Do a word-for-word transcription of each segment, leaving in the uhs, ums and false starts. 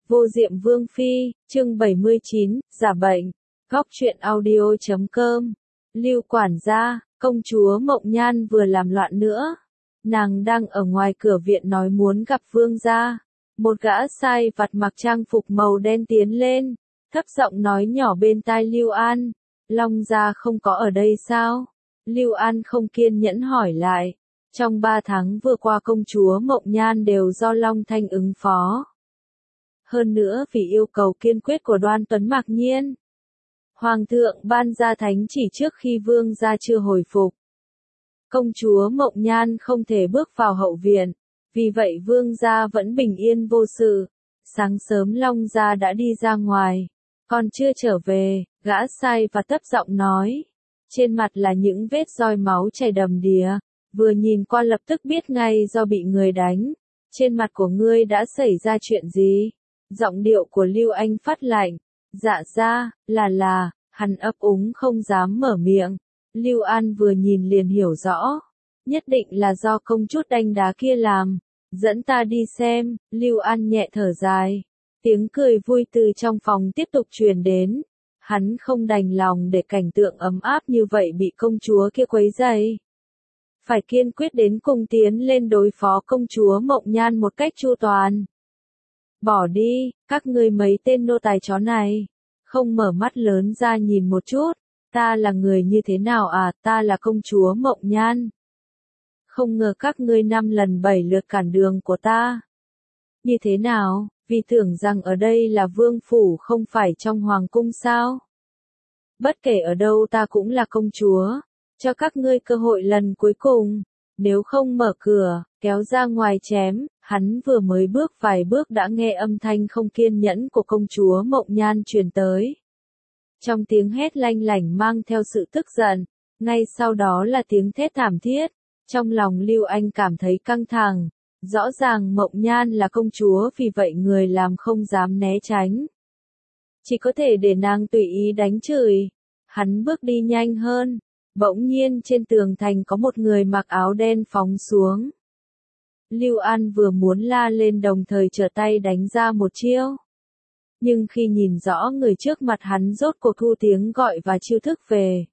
Vô Diệm Vương Phi, chương bảy mươi chín, giả bệnh. Góc truyện audio chấm com. Lưu quản gia, công chúa Mộng Nhan vừa làm loạn nữa. Nàng đang ở ngoài cửa viện nói muốn gặp vương gia. Một gã sai vặt mặc trang phục màu đen tiến lên, thấp giọng nói nhỏ bên tai Lưu An. Long gia không có ở đây sao? Lưu An không kiên nhẫn hỏi lại. Trong ba tháng vừa qua công chúa Mộng Nhan đều do Long Thanh ứng phó. Hơn nữa vì yêu cầu kiên quyết của Đoan Tuấn Mạc Nhiên, Hoàng thượng ban ra thánh chỉ trước khi vương gia chưa hồi phục. Công chúa Mộng Nhan không thể bước vào hậu viện, vì vậy vương gia vẫn bình yên vô sự. Sáng sớm Long gia đã đi ra ngoài, còn chưa trở về, gã sai và thấp giọng nói. Trên mặt là những vết roi máu chảy đầm đìa, vừa nhìn qua lập tức biết ngay do bị người đánh. Trên mặt của ngươi đã xảy ra chuyện gì? Giọng điệu của Lưu Anh phát lạnh. Dạ ra, là là, hắn ấp úng không dám mở miệng. Lưu An vừa nhìn liền hiểu rõ. Nhất định là do công chút đánh đá kia làm. Dẫn ta đi xem, Lưu An nhẹ thở dài. Tiếng cười vui từ trong phòng tiếp tục truyền đến. Hắn không đành lòng để cảnh tượng ấm áp như vậy bị công chúa kia quấy rầy. Phải kiên quyết đến cùng tiến lên đối phó công chúa Mộng Nhan một cách chu toàn. Bỏ đi, các ngươi mấy tên nô tài chó này. Không mở mắt lớn ra nhìn một chút. Ta là người như thế nào à, ta là công chúa Mộng Nhan. Không ngờ các ngươi năm lần bảy lượt cản đường của ta. Như thế nào, vì tưởng rằng ở đây là vương phủ không phải trong hoàng cung sao? Bất kể ở đâu ta cũng là công chúa. Cho các ngươi cơ hội lần cuối cùng. Nếu không mở cửa, kéo ra ngoài chém. Hắn vừa mới bước vài bước đã nghe âm thanh không kiên nhẫn của công chúa Mộng Nhan truyền tới. Trong tiếng hét lanh lảnh mang theo sự tức giận, ngay sau đó là tiếng thét thảm thiết. Trong lòng Lưu Anh cảm thấy căng thẳng, rõ ràng Mộng Nhan là công chúa vì vậy người làm không dám né tránh. Chỉ có thể để nàng tùy ý đánh chửi. Hắn bước đi nhanh hơn, bỗng nhiên trên tường thành có một người mặc áo đen phóng xuống. Lưu An vừa muốn la lên đồng thời trở tay đánh ra một chiêu. Nhưng khi nhìn rõ người trước mặt hắn rốt cuộc thu tiếng gọi và chiêu thức về.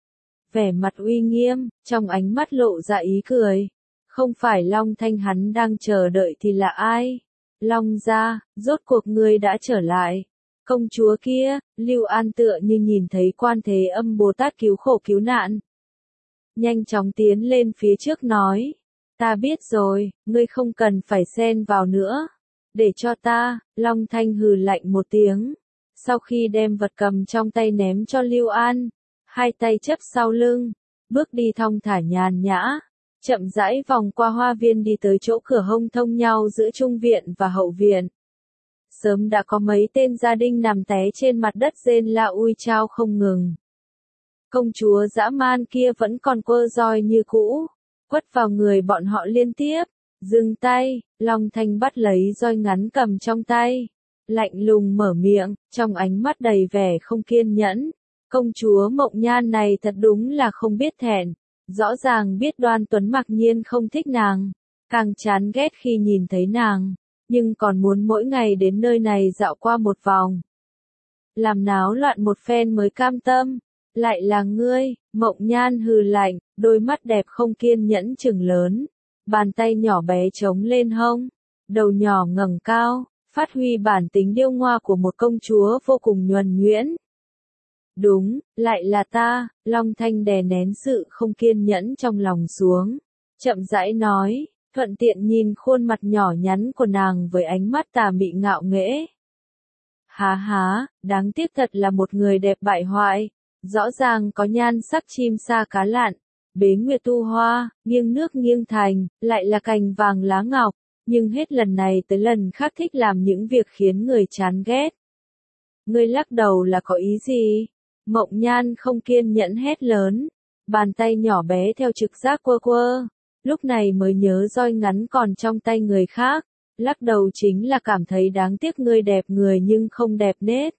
Vẻ mặt uy nghiêm, trong ánh mắt lộ ra ý cười. Không phải Long Thanh hắn đang chờ đợi thì là ai? Long gia, rốt cuộc ngươi đã trở lại. Công chúa kia, Lưu An tựa như nhìn thấy Quan Thế Âm Bồ Tát cứu khổ cứu nạn. Nhanh chóng tiến lên phía trước nói. Ta biết rồi, ngươi không cần phải xen vào nữa. Để cho ta, Long Thanh hừ lạnh một tiếng. Sau khi đem vật cầm trong tay ném cho Lưu An, hai tay chấp sau lưng, bước đi thong thả nhàn nhã, chậm rãi vòng qua hoa viên đi tới chỗ cửa hông thông nhau giữa trung viện và hậu viện. Sớm đã có mấy tên gia đình nằm té trên mặt đất rên la ui chao không ngừng. Công chúa dã man kia vẫn còn quơ roi như cũ, quất vào người bọn họ liên tiếp. Dừng tay, Long Thanh bắt lấy roi ngắn cầm trong tay, lạnh lùng mở miệng, trong ánh mắt đầy vẻ không kiên nhẫn. Công chúa Mộng Nhan này thật đúng là không biết thẹn, rõ ràng biết Đoan Tuấn Mạc Nhiên không thích nàng, càng chán ghét khi nhìn thấy nàng, nhưng còn muốn mỗi ngày đến nơi này dạo qua một vòng. Làm náo loạn một phen mới cam tâm, lại là ngươi, Mộng Nhan hừ lạnh, đôi mắt đẹp không kiên nhẫn trừng lớn. Bàn tay nhỏ bé chống lên hông, đầu nhỏ ngẩng cao, phát huy bản tính điêu ngoa của một công chúa vô cùng nhuần nhuyễn. Đúng, lại là ta, Long Thanh đè nén sự không kiên nhẫn trong lòng xuống, chậm rãi nói, thuận tiện nhìn khuôn mặt nhỏ nhắn của nàng với ánh mắt tà mị ngạo nghễ. Há há, đáng tiếc thật là một người đẹp bại hoại, rõ ràng có nhan sắc chim sa cá lặn. Bế nguyệt tu hoa, nghiêng nước nghiêng thành, lại là cành vàng lá ngọc, nhưng hết lần này tới lần khác thích làm những việc khiến người chán ghét. Ngươi lắc đầu là có ý gì? Mộng Nhan không kiên nhẫn hét lớn, bàn tay nhỏ bé theo trực giác quơ quơ, lúc này mới nhớ roi ngắn còn trong tay người khác, lắc đầu chính là cảm thấy đáng tiếc ngươi đẹp người nhưng không đẹp nết.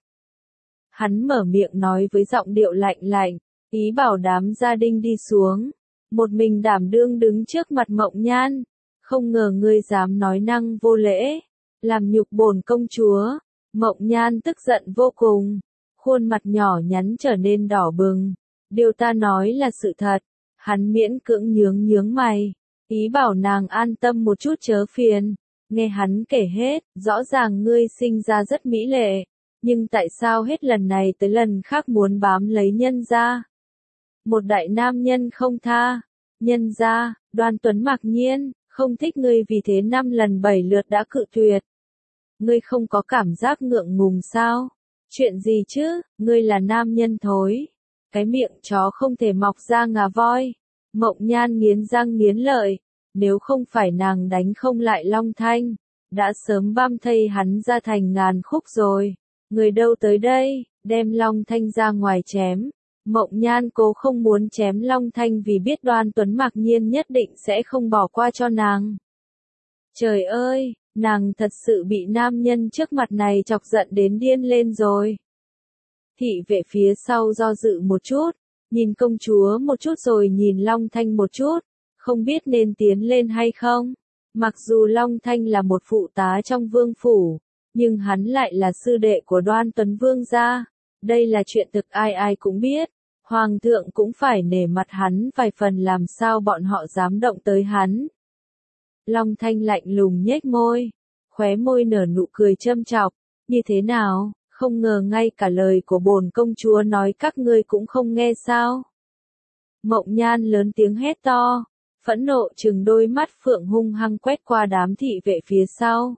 Hắn mở miệng nói với giọng điệu lạnh lạnh. Ý bảo đám gia đình đi xuống, một mình đảm đương đứng trước mặt Mộng Nhan, không ngờ ngươi dám nói năng vô lễ, làm nhục bổn công chúa. Mộng Nhan tức giận vô cùng, khuôn mặt nhỏ nhắn trở nên đỏ bừng. Điều ta nói là sự thật. Hắn miễn cưỡng nhướng nhướng mày, ý bảo nàng an tâm một chút chớ phiền. Nghe hắn kể hết, rõ ràng ngươi sinh ra rất mỹ lệ, nhưng tại sao hết lần này tới lần khác muốn bám lấy nhân gia? Một đại nam nhân không tha, nhân gia, Đoan Tuấn mặc nhiên, không thích ngươi vì thế năm lần bảy lượt đã cự tuyệt. Ngươi không có cảm giác ngượng ngùng sao? Chuyện gì chứ, ngươi là nam nhân thối. Cái miệng chó không thể mọc ra ngà voi. Mộng Nhan nghiến răng nghiến lợi, nếu không phải nàng đánh không lại Long Thanh, đã sớm băm thây hắn ra thành ngàn khúc rồi. Người đâu tới đây, đem Long Thanh ra ngoài chém. Mộng Nhan cố không muốn chém Long Thanh vì biết Đoan Tuấn mặc nhiên nhất định sẽ không bỏ qua cho nàng. Trời ơi, nàng thật sự bị nam nhân trước mặt này chọc giận đến điên lên rồi. Thị vệ phía sau do dự một chút, nhìn công chúa một chút rồi nhìn Long Thanh một chút, không biết nên tiến lên hay không. Mặc dù Long Thanh là một phụ tá trong vương phủ, nhưng hắn lại là sư đệ của Đoan Tuấn vương gia. Đây là chuyện thực ai ai cũng biết. Hoàng thượng cũng phải nể mặt hắn vài phần, làm sao bọn họ dám động tới hắn. Long Thanh lạnh lùng nhếch môi, khóe môi nở nụ cười châm chọc. Như thế nào, không ngờ ngay cả lời của bổn công chúa nói các ngươi cũng không nghe sao? Mộng Nhan lớn tiếng hét to, phẫn nộ trừng đôi mắt phượng hung hăng quét qua đám thị vệ phía sau.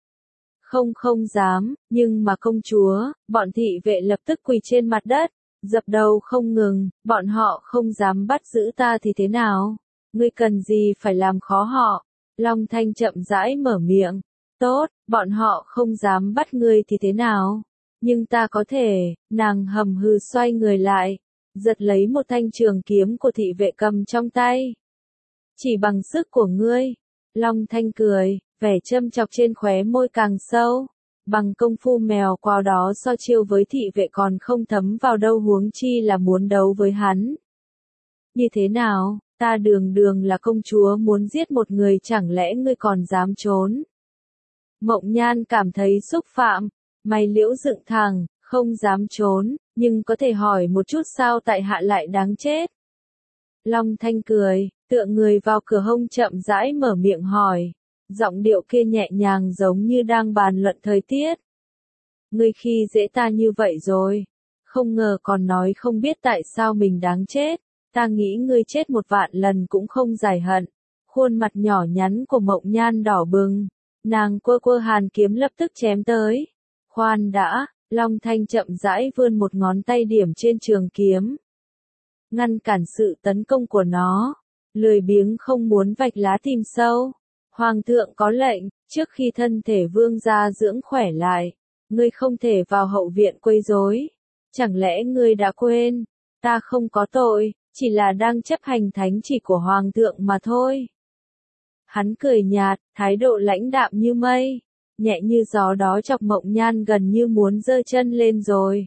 Không không dám, nhưng mà công chúa, bọn thị vệ lập tức quỳ trên mặt đất, dập đầu không ngừng, bọn họ không dám bắt giữ ta thì thế nào? Ngươi cần gì phải làm khó họ? Long Thanh chậm rãi mở miệng, tốt, bọn họ không dám bắt ngươi thì thế nào? Nhưng ta có thể, nàng hầm hừ xoay người lại, giật lấy một thanh trường kiếm của thị vệ cầm trong tay. Chỉ bằng sức của ngươi, Long Thanh cười, vẻ châm chọc trên khóe môi càng sâu. Bằng công phu mèo quào đó so chiêu với thị vệ còn không thấm vào đâu, huống chi là muốn đấu với hắn. Như thế nào, ta đường đường là công chúa muốn giết một người, chẳng lẽ ngươi còn dám trốn? Mộng Nhan cảm thấy xúc phạm, mày liễu dựng thẳng, không dám trốn, nhưng có thể hỏi một chút sao tại hạ lại đáng chết? Long Thanh cười, tựa người vào cửa hông chậm rãi mở miệng hỏi. Giọng điệu kia nhẹ nhàng giống như đang bàn luận thời tiết. Ngươi khi dễ ta như vậy rồi, không ngờ còn nói không biết tại sao mình đáng chết, ta nghĩ ngươi chết một vạn lần cũng không giải hận. Khuôn mặt nhỏ nhắn của Mộng Nhan đỏ bừng, nàng quơ quơ hàn kiếm lập tức chém tới. Khoan đã, Long Thanh chậm rãi vươn một ngón tay điểm trên trường kiếm, ngăn cản sự tấn công của nó, lười biếng không muốn vạch lá tìm sâu. Hoàng thượng có lệnh, trước khi thân thể vương gia dưỡng khỏe lại, ngươi không thể vào hậu viện quấy rối. Chẳng lẽ ngươi đã quên, ta không có tội, chỉ là đang chấp hành thánh chỉ của hoàng thượng mà thôi. Hắn cười nhạt, thái độ lãnh đạm như mây, nhẹ như gió đó chọc Mộng Nhan gần như muốn giơ chân lên rồi.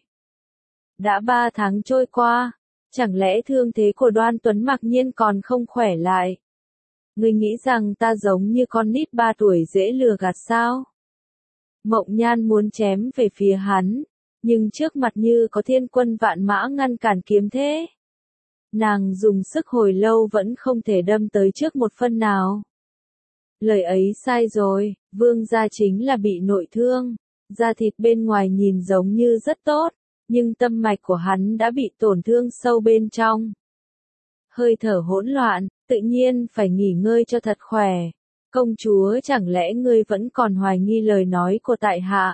Đã ba tháng trôi qua, chẳng lẽ thương thế của Đoan Tuấn mặc nhiên còn không khỏe lại? Ngươi nghĩ rằng ta giống như con nít ba tuổi dễ lừa gạt sao? Mộng Nhan muốn chém về phía hắn, nhưng trước mặt như có thiên quân vạn mã ngăn cản kiếm thế. Nàng dùng sức hồi lâu vẫn không thể đâm tới trước một phân nào. Lời ấy sai rồi, vương gia chính là bị nội thương, da thịt bên ngoài nhìn giống như rất tốt, nhưng tâm mạch của hắn đã bị tổn thương sâu bên trong. Hơi thở hỗn loạn, tự nhiên phải nghỉ ngơi cho thật khỏe. Công chúa, chẳng lẽ ngươi vẫn còn hoài nghi lời nói của tại hạ?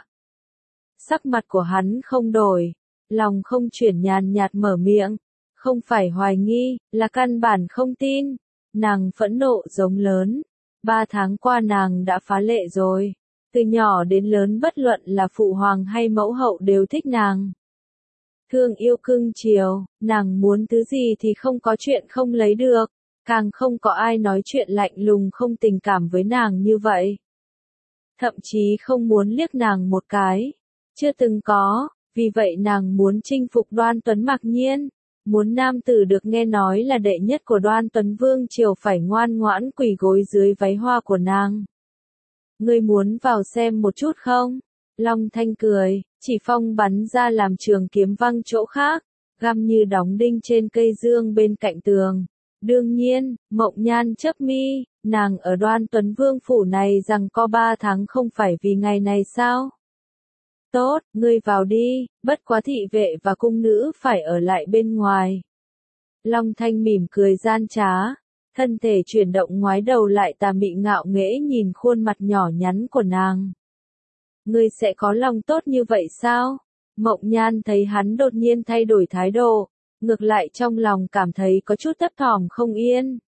Sắc mặt của hắn không đổi, lòng không chuyển, nhàn nhạt mở miệng. Không phải hoài nghi, là căn bản không tin. Nàng phẫn nộ giống lớn. Ba tháng qua nàng đã phá lệ rồi. Từ nhỏ đến lớn bất luận là phụ hoàng hay mẫu hậu đều thích nàng. Thương yêu cưng chiều, nàng muốn thứ gì thì không có chuyện không lấy được. Càng không có ai nói chuyện lạnh lùng không tình cảm với nàng như vậy. Thậm chí không muốn liếc nàng một cái. Chưa từng có, vì vậy nàng muốn chinh phục Đoan Tuấn mặc nhiên. Muốn nam tử được nghe nói là đệ nhất của Đoan Tuấn Vương triều phải ngoan ngoãn quỳ gối dưới váy hoa của nàng. Ngươi muốn vào xem một chút không? Long Thanh cười, chỉ phong bắn ra làm trường kiếm văng chỗ khác, găm như đóng đinh trên cây dương bên cạnh tường. Đương nhiên, Mộng Nhan chớp mi, nàng ở Đoan Tuấn Vương phủ này rằng có ba tháng không phải vì ngày này sao? Tốt, ngươi vào đi, bất quá thị vệ và cung nữ phải ở lại bên ngoài. Long Thanh mỉm cười gian trá, thân thể chuyển động ngoái đầu lại tà mị ngạo nghễ nhìn khuôn mặt nhỏ nhắn của nàng. Ngươi sẽ có lòng tốt như vậy sao? Mộng Nhan thấy hắn đột nhiên thay đổi thái độ, ngược lại trong lòng cảm thấy có chút thấp thỏm không yên.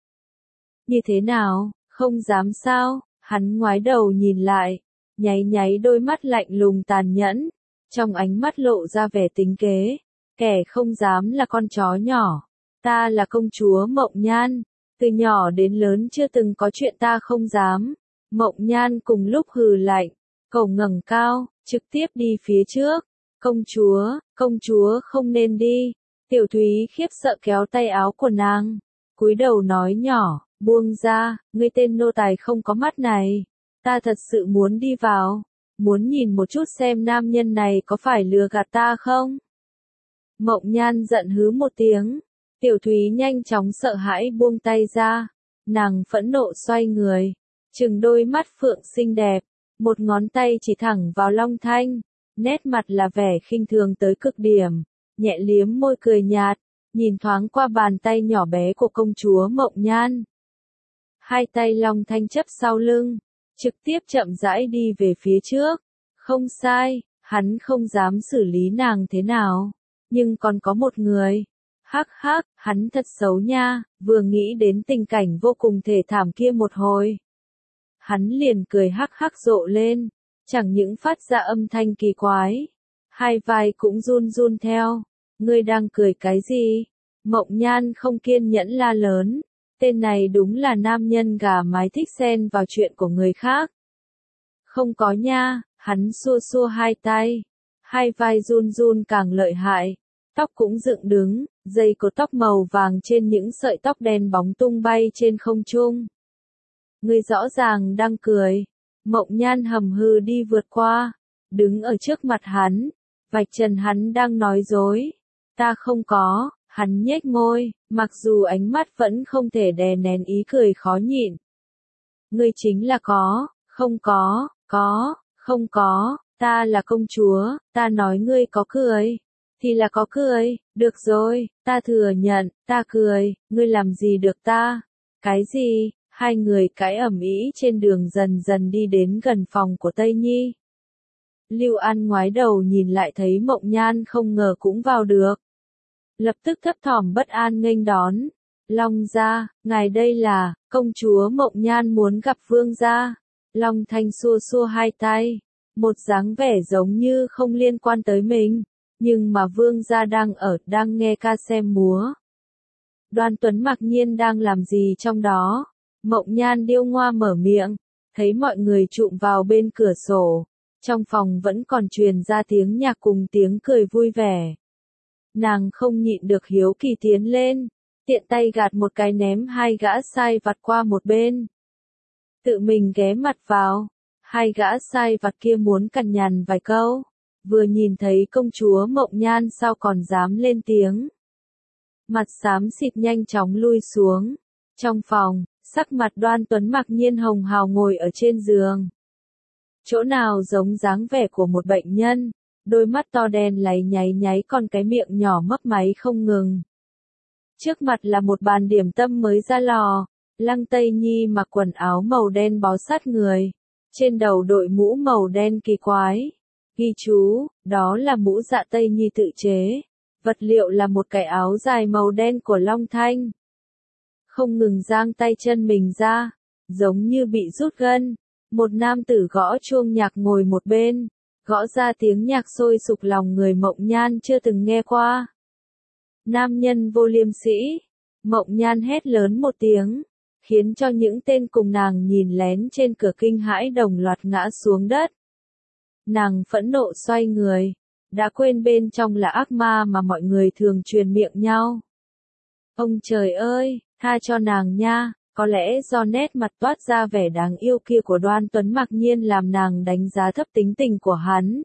Như thế nào, không dám sao? Hắn ngoái đầu nhìn lại, nháy nháy đôi mắt lạnh lùng tàn nhẫn, trong ánh mắt lộ ra vẻ tính kế, kẻ không dám là con chó nhỏ. Ta là công chúa Mộng Nhan, từ nhỏ đến lớn chưa từng có chuyện ta không dám. Mộng Nhan cùng lúc hừ lạnh, cổ ngẩng cao, trực tiếp đi phía trước. Công chúa, công chúa không nên đi. Tiểu Thúy khiếp sợ kéo tay áo của nàng, cúi đầu nói nhỏ, buông ra, ngươi tên nô tài không có mắt này. Ta thật sự muốn đi vào, muốn nhìn một chút xem nam nhân này có phải lừa gạt ta không. Mộng Nhan giận hứ một tiếng, Tiểu Thúy nhanh chóng sợ hãi buông tay ra, nàng phẫn nộ xoay người, trừng đôi mắt phượng xinh đẹp, một ngón tay chỉ thẳng vào Long Thanh, nét mặt là vẻ khinh thường tới cực điểm, nhẹ liếm môi cười nhạt, nhìn thoáng qua bàn tay nhỏ bé của công chúa Mộng Nhan. Hai tay Long Thanh chấp sau lưng, trực tiếp chậm rãi đi về phía trước. Không sai, hắn không dám xử lý nàng thế nào, nhưng còn có một người. Hắc hắc, hắn thật xấu nha, vừa nghĩ đến tình cảnh vô cùng thê thảm kia một hồi. Hắn liền cười hắc hắc rộ lên, chẳng những phát ra âm thanh kỳ quái, hai vai cũng run run theo. Ngươi đang cười cái gì? Mộng Nhan không kiên nhẫn la lớn, tên này đúng là nam nhân gà mái thích xen vào chuyện của người khác. Không có nha, hắn xua xua hai tay, hai vai run run càng lợi hại, tóc cũng dựng đứng, dây cột tóc màu vàng trên những sợi tóc đen bóng tung bay trên không trung. Ngươi rõ ràng đang cười. Mộng Nhan hầm hừ đi vượt qua, đứng ở trước mặt hắn, vạch trần hắn đang nói dối. Ta không có, hắn nhếch môi, mặc dù ánh mắt vẫn không thể đè nén ý cười khó nhịn. Ngươi chính là có, không có, có, không có, ta là công chúa, ta nói ngươi có cười, thì là có cười, được rồi, ta thừa nhận, ta cười, ngươi làm gì được ta? Cái gì? Hai người cãi ầm ĩ trên đường dần dần đi đến gần phòng của Tây Nhi. Lưu An ngoái đầu nhìn lại thấy Mộng Nhan không ngờ cũng vào được. Lập tức thấp thỏm bất an nghênh đón. Long gia, ngài đây là, công chúa Mộng Nhan muốn gặp vương gia. Long Thanh xua xua hai tay, một dáng vẻ giống như không liên quan tới mình, nhưng mà vương gia đang ở, đang nghe ca xem múa. Đoan Tuấn mặc nhiên đang làm gì trong đó? Mộng Nhan điêu ngoa mở miệng, thấy mọi người trụm vào bên cửa sổ, trong phòng vẫn còn truyền ra tiếng nhạc cùng tiếng cười vui vẻ. Nàng không nhịn được hiếu kỳ tiến lên, tiện tay gạt một cái ném hai gã sai vặt qua một bên. Tự mình ghé mặt vào, hai gã sai vặt kia muốn cằn nhằn vài câu, vừa nhìn thấy công chúa Mộng Nhan sao còn dám lên tiếng. Mặt xám xịt nhanh chóng lui xuống, trong phòng, sắc mặt Đoan Tuấn mặc nhiên hồng hào ngồi ở trên giường. Chỗ nào giống dáng vẻ của một bệnh nhân, đôi mắt to đen láy nháy nháy còn cái miệng nhỏ mấp máy không ngừng. Trước mặt là một bàn điểm tâm mới ra lò, Lăng Tây Nhi mặc quần áo màu đen bó sát người, trên đầu đội mũ màu đen kỳ quái. Ghi chú, đó là mũ dạ Tây Nhi tự chế, vật liệu là một cái áo dài màu đen của Long Thanh. Không ngừng giang tay chân mình ra, giống như bị rút gân. Một nam tử gõ chuông nhạc ngồi một bên, gõ ra tiếng nhạc sôi sục lòng người Mộng Nhan chưa từng nghe qua. Nam nhân vô liêm sĩ, Mộng Nhan hét lớn một tiếng, khiến cho những tên cùng nàng nhìn lén trên cửa kinh hãi đồng loạt ngã xuống đất. Nàng phẫn nộ xoay người, đã quên bên trong là ác ma mà mọi người thường truyền miệng nhau. Ông trời ơi, tha cho nàng nha, Có lẽ do nét mặt toát ra vẻ đáng yêu kia của Đoan Tuấn Mặc Nhiên làm nàng đánh giá thấp tính tình của hắn.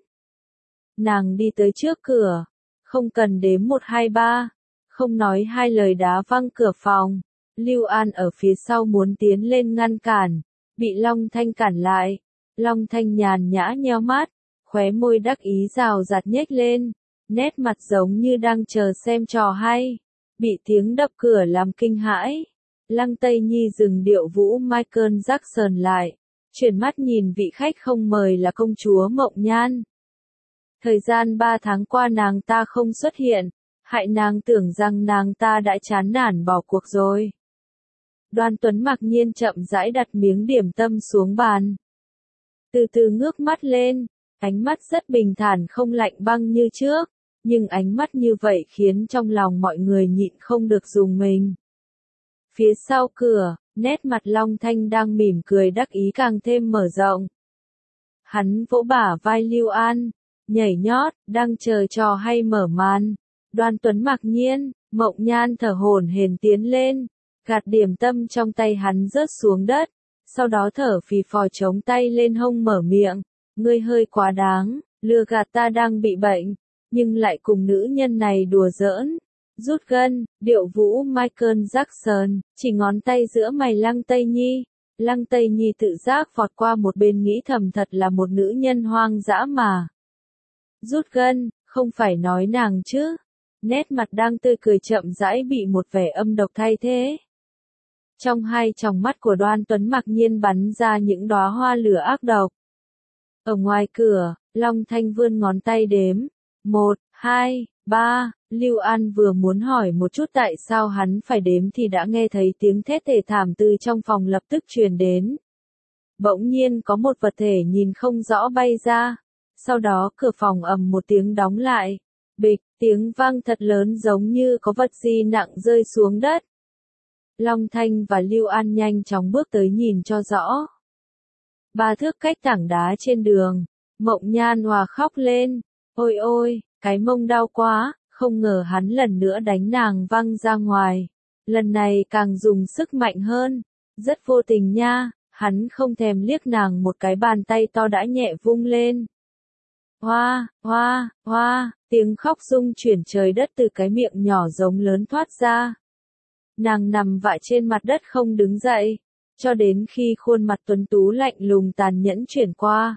Nàng đi tới trước cửa, không cần đếm một hai ba, không nói hai lời đá văng cửa phòng. Lưu An ở phía sau muốn tiến lên ngăn cản, bị Long Thanh cản lại. Long Thanh nhàn nhã nheo mắt, khóe môi đắc ý rào rạt nhếch lên, nét mặt giống như đang chờ xem trò hay. Bị tiếng đập cửa làm kinh hãi, Lăng Tây Nhi dừng điệu vũ Michael Jackson lại, chuyển mắt nhìn vị khách không mời là công chúa Mộng Nhan. Thời gian ba tháng qua nàng ta không xuất hiện, hại nàng tưởng rằng nàng ta đã chán nản bỏ cuộc rồi. Đoan Tuấn Mặc Nhiên chậm rãi đặt miếng điểm tâm xuống bàn. Từ từ ngước mắt lên, ánh mắt rất bình thản không lạnh băng như trước, nhưng ánh mắt như vậy khiến trong lòng mọi người nhịn không được rùng mình. Phía sau cửa, nét mặt Long Thanh đang mỉm cười đắc ý càng thêm mở rộng. Hắn vỗ bả vai Lưu An, nhảy nhót, đang chờ trò hay mở màn. Đoan Tuấn Mặc Nhiên, Mộng Nhan thở hổn hển tiến lên, gạt điểm tâm trong tay hắn rớt xuống đất, sau đó thở phì phò chống tay lên hông mở miệng, ngươi hơi quá đáng, lừa gạt ta đang bị bệnh, nhưng lại cùng nữ nhân này đùa giỡn. Rút gân, điệu vũ Michael Jackson, chỉ ngón tay giữa mày Lăng Tây Nhi. Lăng Tây Nhi tự giác vọt qua một bên nghĩ thầm thật là một nữ nhân hoang dã mà. Rút gân, không phải nói nàng chứ. Nét mặt đang tươi cười chậm rãi bị một vẻ âm độc thay thế. Trong hai tròng mắt của Đoan Tuấn Mặc Nhiên bắn ra những đóa hoa lửa ác độc. Ở ngoài cửa, Long Thanh vươn ngón tay đếm. Một, hai, ba, Lưu An vừa muốn hỏi một chút tại sao hắn phải đếm thì đã nghe thấy tiếng thét thề thảm từ trong phòng lập tức truyền đến. Bỗng nhiên có một vật thể nhìn không rõ bay ra. Sau đó cửa phòng ầm một tiếng đóng lại. Bịch, tiếng vang thật lớn giống như có vật gì nặng rơi xuống đất. Long Thanh và Lưu An nhanh chóng bước tới nhìn cho rõ. Ba thước cách tảng đá trên đường, Mộng Nhan hòa khóc lên. Ôi ôi, cái mông đau quá, không ngờ hắn lần nữa đánh nàng văng ra ngoài. Lần này càng dùng sức mạnh hơn. Rất vô tình nha, hắn không thèm liếc nàng một cái, bàn tay to đã nhẹ vung lên. Hoa, hoa, hoa, tiếng khóc rung chuyển trời đất từ cái miệng nhỏ giống lớn thoát ra. Nàng nằm vạ trên mặt đất không đứng dậy, cho đến khi khuôn mặt tuấn tú lạnh lùng tàn nhẫn chuyển qua.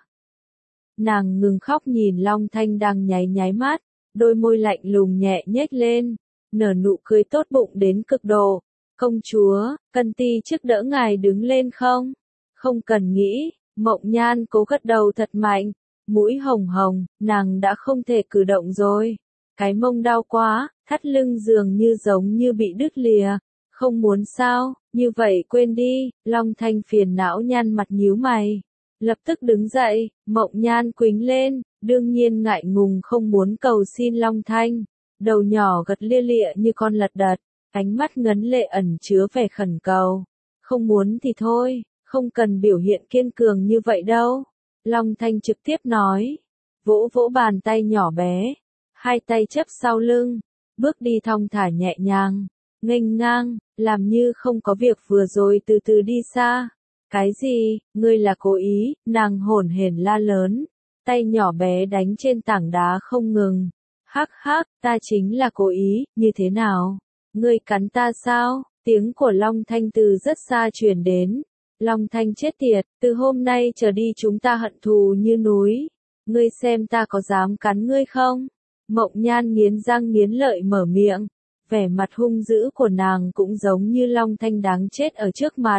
Nàng ngừng khóc nhìn Long Thanh đang nháy nháy mắt, đôi môi lạnh lùng nhẹ nhếch lên, nở nụ cười tốt bụng đến cực độ. Công chúa, cần ti trước đỡ ngài đứng lên không? Không cần nghĩ, Mộng Nhan cố gật đầu thật mạnh, mũi hồng hồng, nàng đã không thể cử động rồi. Cái mông đau quá, thắt lưng dường như giống như bị đứt lìa. Không muốn sao, như vậy quên đi. Long Thanh phiền não nhăn mặt nhíu mày. Lập tức đứng dậy, Mộng Nhan quýnh lên, đương nhiên ngại ngùng không muốn cầu xin Long Thanh. Đầu nhỏ gật lia lịa như con lật đật, ánh mắt ngấn lệ ẩn chứa vẻ khẩn cầu. Không muốn thì thôi, không cần biểu hiện kiên cường như vậy đâu. Long Thanh trực tiếp nói, vỗ vỗ bàn tay nhỏ bé, hai tay chấp sau lưng, bước đi thong thả nhẹ nhàng, nghênh ngang, làm như không có việc vừa rồi từ từ đi xa. Cái gì, ngươi là cố ý, nàng hổn hển la lớn, tay nhỏ bé đánh trên tảng đá không ngừng. Hắc hắc, ta chính là cố ý, như thế nào? Ngươi cắn ta sao? Tiếng của Long Thanh từ rất xa truyền đến. Long Thanh chết tiệt, từ hôm nay trở đi chúng ta hận thù như núi. Ngươi xem ta có dám cắn ngươi không? Mộng Nhan nghiến răng nghiến lợi mở miệng. Vẻ mặt hung dữ của nàng cũng giống như Long Thanh đáng chết ở trước mặt.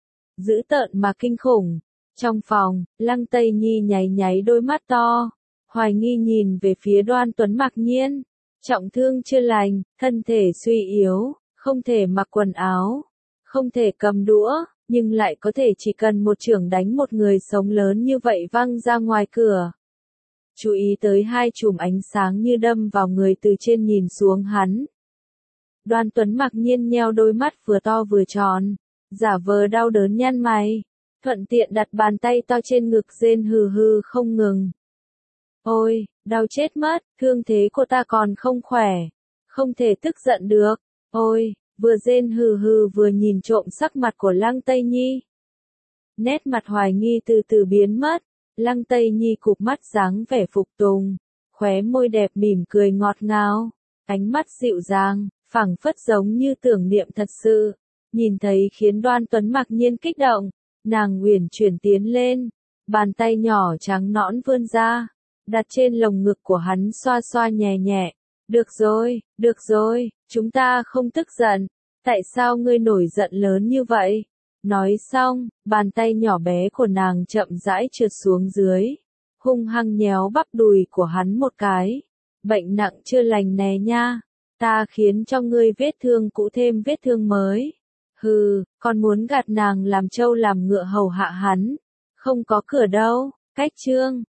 Dữ tợn mà kinh khủng. Trong phòng, Lăng Tây Nhi nháy nháy đôi mắt to, hoài nghi nhìn về phía Đoan Tuấn Mặc Nhiên. Trọng thương chưa lành, thân thể suy yếu, không thể mặc quần áo, không thể cầm đũa, nhưng lại có thể chỉ cần một chưởng đánh một người sống lớn như vậy văng ra ngoài cửa. Chú ý tới hai chùm ánh sáng như đâm vào người từ trên nhìn xuống hắn. Đoan Tuấn Mặc Nhiên nheo đôi mắt vừa to vừa tròn, giả vờ đau đớn nhăn mày, thuận tiện đặt bàn tay to trên ngực rên hừ hừ không ngừng. Ôi, đau chết mất, thương thế của ta còn không khỏe, không thể tức giận được. Ôi, vừa rên hừ hừ vừa nhìn trộm sắc mặt của Lăng Tây Nhi. Nét mặt hoài nghi từ từ biến mất, Lăng Tây Nhi cụp mắt dáng vẻ phục tùng, khóe môi đẹp mỉm cười ngọt ngào, ánh mắt dịu dàng, phảng phất giống như tưởng niệm thật sự. Nhìn thấy khiến Đoan Tuấn mặc nhiên kích động, nàng uyển chuyển tiến lên, bàn tay nhỏ trắng nõn vươn ra, đặt trên lồng ngực của hắn xoa xoa nhẹ nhẹ. Được rồi, được rồi, chúng ta không tức giận, tại sao ngươi nổi giận lớn như vậy? Nói xong, bàn tay nhỏ bé của nàng chậm rãi trượt xuống dưới, hung hăng nhéo bắp đùi của hắn một cái. Bệnh nặng chưa lành nè nha, ta khiến cho ngươi vết thương cũ thêm vết thương mới. Hừ, còn muốn gạt nàng làm trâu làm ngựa hầu hạ hắn, không có cửa đâu. Cách chương